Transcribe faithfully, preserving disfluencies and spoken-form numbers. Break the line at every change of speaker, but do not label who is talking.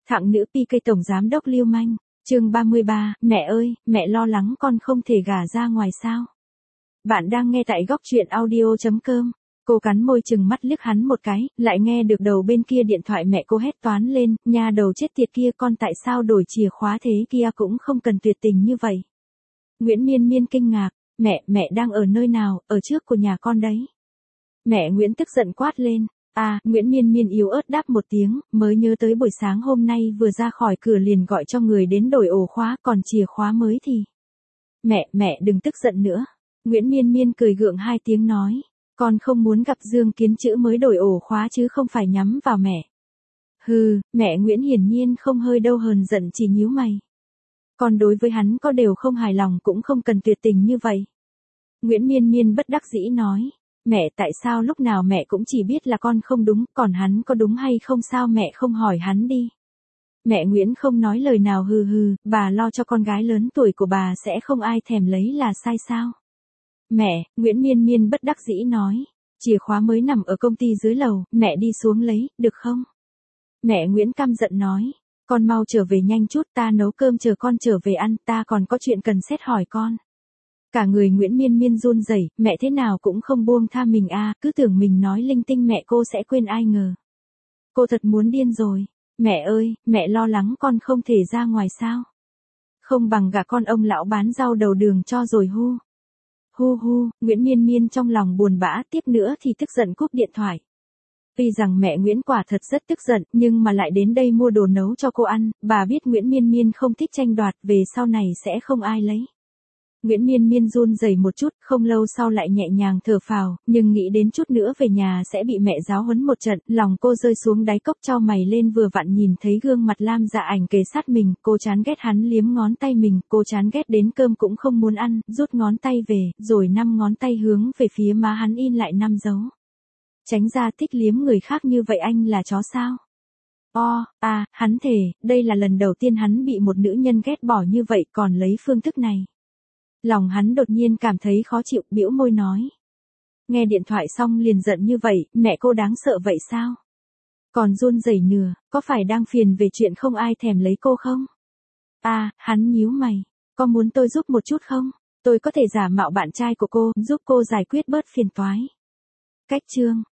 Thặng nữ pê ca tổng giám đốc lưu manh, chương ba mươi ba, mẹ ơi, mẹ lo lắng con không thể gả ra ngoài sao. Bạn đang nghe tại góc truyện audio chấm com. Cô cắn môi chừng mắt liếc hắn một cái, lại nghe được đầu bên kia điện thoại mẹ cô hét toán lên, nha đầu chết tiệt kia, con tại sao đổi chìa khóa thế kia, cũng không cần tuyệt tình như vậy. Nguyễn Miên Miên kinh ngạc, mẹ, mẹ đang ở nơi nào, ở trước của nhà con đấy. Mẹ Nguyễn tức giận quát lên. À, Nguyễn Miên Miên yếu ớt đáp một tiếng, mới nhớ tới buổi sáng hôm nay vừa ra khỏi cửa liền gọi cho người đến đổi ổ khóa, còn chìa khóa mới thì. Mẹ, mẹ đừng tức giận nữa. Nguyễn Miên Miên cười gượng hai tiếng nói, con không muốn gặp Dương Kiến Chữ mới đổi ổ khóa chứ không phải nhắm vào mẹ. Hừ, mẹ Nguyễn hiển nhiên không hơi đâu hờn giận, chỉ nhíu mày. Con đối với hắn có đều không hài lòng cũng không cần tuyệt tình như vậy. Nguyễn Miên Miên bất đắc dĩ nói. Mẹ, tại sao lúc nào mẹ cũng chỉ biết là con không đúng, còn hắn có đúng hay không sao mẹ không hỏi hắn đi. Mẹ Nguyễn không nói lời nào, hừ hừ, bà lo cho con gái lớn tuổi của bà sẽ không ai thèm lấy là sai sao. Mẹ, Nguyễn Miên Miên bất đắc dĩ nói, chìa khóa mới nằm ở công ty dưới lầu, mẹ đi xuống lấy, được không? Mẹ Nguyễn căm giận nói, con mau trở về nhanh chút, ta nấu cơm chờ con trở về ăn, ta còn có chuyện cần xét hỏi con. Cả người Nguyễn Miên Miên run rẩy, mẹ thế nào cũng không buông tha mình a, à, cứ tưởng mình nói linh tinh mẹ cô sẽ quên, ai ngờ. Cô thật muốn điên rồi. Mẹ ơi, mẹ lo lắng con không thể ra ngoài sao? Không bằng gả con ông lão bán rau đầu đường cho rồi hu. Hu hu, Nguyễn Miên Miên trong lòng buồn bã, tiếp nữa thì tức giận cúp điện thoại. Tuy rằng mẹ Nguyễn quả thật rất tức giận, nhưng mà lại đến đây mua đồ nấu cho cô ăn, bà biết Nguyễn Miên Miên không thích tranh đoạt, về sau này sẽ không ai lấy. Nguyễn Miên Miên run rẩy một chút, không lâu sau lại nhẹ nhàng thở phào, nhưng nghĩ đến chút nữa về nhà sẽ bị mẹ giáo huấn một trận, lòng cô rơi xuống đáy cốc, chau mày lên, vừa vặn nhìn thấy gương mặt Lam Dạ Ảnh kề sát mình, cô chán ghét hắn liếm ngón tay mình, cô chán ghét đến cơm cũng không muốn ăn, rút ngón tay về, rồi năm ngón tay hướng về phía má hắn in lại năm dấu. Tránh ra, thích liếm người khác như vậy, anh là chó sao? O, à, hắn thề, đây là lần đầu tiên hắn bị một nữ nhân ghét bỏ như vậy, còn lấy phương thức này. Lòng hắn đột nhiên cảm thấy khó chịu, bĩu môi nói. Nghe điện thoại xong liền giận như vậy, mẹ cô đáng sợ vậy sao? Còn run rẩy nửa, có phải đang phiền về chuyện không ai thèm lấy cô không? À, hắn nhíu mày, có muốn tôi giúp một chút không? Tôi có thể giả mạo bạn trai của cô, giúp cô giải quyết bớt phiền toái. Cách chương.